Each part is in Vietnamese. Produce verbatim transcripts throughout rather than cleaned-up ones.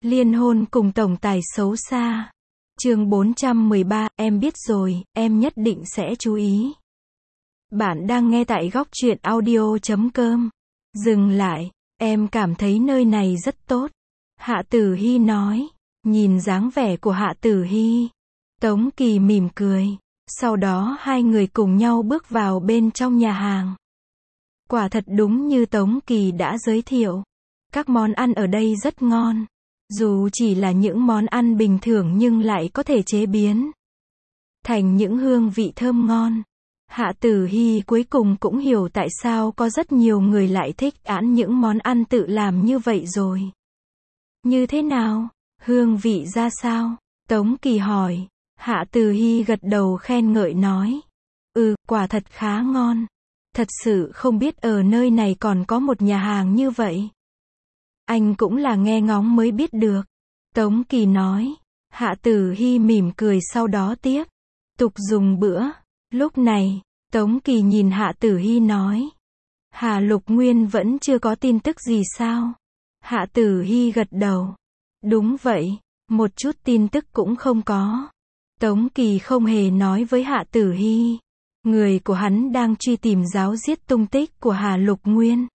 Liên hôn cùng tổng tài xấu xa. Chương bốn trăm mười ba, em biết rồi, em nhất định sẽ chú ý. Bạn đang nghe tại góc truyện audio chấm com. Dừng lại, em cảm thấy nơi này rất tốt. Hạ Tử Hi nói. Nhìn dáng vẻ của Hạ Tử Hi, Tống Kỳ mỉm cười. Sau đó hai người cùng nhau bước vào bên trong nhà hàng. Quả thật đúng như Tống Kỳ đã giới thiệu. Các món ăn ở đây rất ngon. Dù chỉ là những món ăn bình thường nhưng lại có thể chế biến thành những hương vị thơm ngon. Hạ Tử Hi cuối cùng cũng hiểu tại sao có rất nhiều người lại thích ăn những món ăn tự làm như vậy rồi. Như thế nào? Hương vị ra sao? Tống Kỳ hỏi. Hạ Tử Hi gật đầu khen ngợi nói. Ừ, quả thật khá ngon. Thật sự không biết ở nơi này còn có một nhà hàng như vậy. Anh cũng là nghe ngóng mới biết được. Tống Kỳ nói. Hạ Tử Hi mỉm cười sau đó tiếp tục dùng bữa. Lúc này, Tống Kỳ nhìn Hạ Tử Hi nói. Hà Lục Nguyên vẫn chưa có tin tức gì sao? Hạ Tử Hi gật đầu. Đúng vậy, một chút tin tức cũng không có. Tống Kỳ không hề nói với Hạ Tử Hi. Người của hắn đang truy tìm giáo giết tung tích của Hà Lục Nguyên.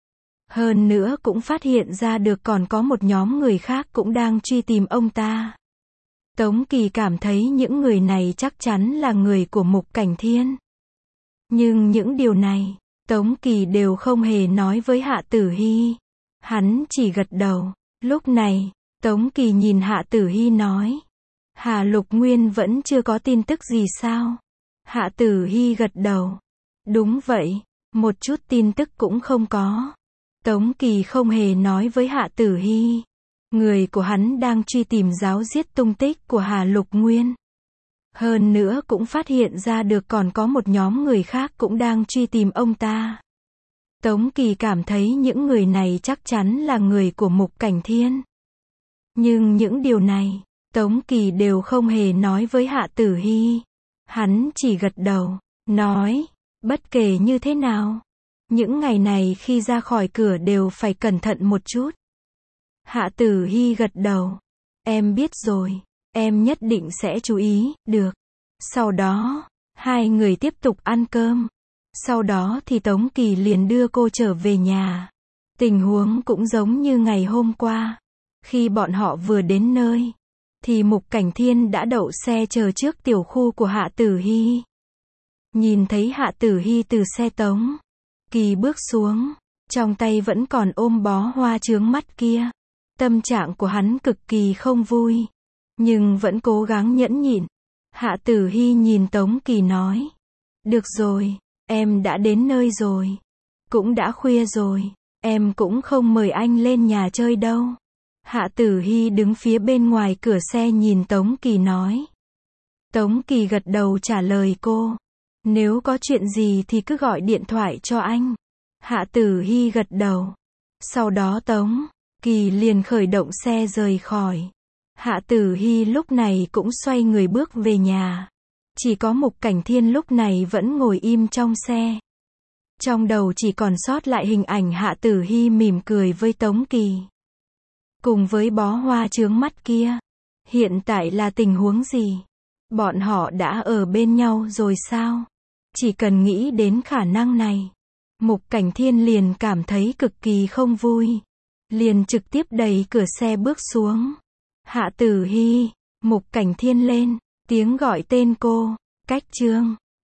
Hơn nữa cũng phát hiện ra được còn có một nhóm người khác cũng đang truy tìm ông ta. Tống Kỳ cảm thấy những người này chắc chắn là người của Mục Cảnh Thiên. Nhưng những điều này, Tống Kỳ đều không hề nói với Hạ Tử Hi. Hắn chỉ gật đầu. Lúc này, Tống Kỳ nhìn Hạ Tử Hi nói. Hà Lục Nguyên vẫn chưa có tin tức gì sao? Hạ Tử Hi gật đầu. Đúng vậy, một chút tin tức cũng không có. Tống Kỳ không hề nói với Hạ Tử Hi. Người của hắn đang truy tìm giáo giết tung tích của Hà Lục Nguyên. Hơn nữa cũng phát hiện ra được còn có một nhóm người khác cũng đang truy tìm ông ta. Tống Kỳ cảm thấy những người này chắc chắn là người của Mục Cảnh Thiên. Nhưng những điều này, Tống Kỳ đều không hề nói với Hạ Tử Hi. Hắn chỉ gật đầu, nói, bất kể như thế nào, những ngày này khi ra khỏi cửa đều phải cẩn thận một chút. Hạ Tử Hi gật đầu. Em biết rồi, em nhất định sẽ chú ý, được. Sau đó, hai người tiếp tục ăn cơm. Sau đó thì Tống Kỳ liền đưa cô trở về nhà. Tình huống cũng giống như ngày hôm qua. Khi bọn họ vừa đến nơi, thì Mục Cảnh Thiên đã đậu xe chờ trước tiểu khu của Hạ Tử Hi. Nhìn thấy Hạ Tử Hi từ xe Tống Kỳ bước xuống, trong tay vẫn còn ôm bó hoa chướng mắt kia. Tâm trạng của hắn cực kỳ không vui, nhưng vẫn cố gắng nhẫn nhịn. Hạ Tử Hi nhìn Tống Kỳ nói. Được rồi, em đã đến nơi rồi. Cũng đã khuya rồi, em cũng không mời anh lên nhà chơi đâu. Hạ Tử Hi đứng phía bên ngoài cửa xe nhìn Tống Kỳ nói. Tống Kỳ gật đầu trả lời cô. Nếu có chuyện gì thì cứ gọi điện thoại cho anh. Hạ Tử Hi gật đầu. Sau đó Tống Kỳ liền khởi động xe rời khỏi. Hạ Tử Hi lúc này cũng xoay người bước về nhà. Chỉ có Mục Cảnh Thiên lúc này vẫn ngồi im trong xe. Trong đầu chỉ còn sót lại hình ảnh Hạ Tử Hi mỉm cười với Tống Kỳ. Cùng với bó hoa chướng mắt kia. Hiện tại là tình huống gì? Bọn họ đã ở bên nhau rồi sao? Chỉ cần nghĩ đến khả năng này, Mục Cảnh Thiên liền cảm thấy cực kỳ không vui. Liền trực tiếp đẩy cửa xe bước xuống. Hạ Tử Hi, Mục Cảnh Thiên lên, tiếng gọi tên cô, Cách Trương.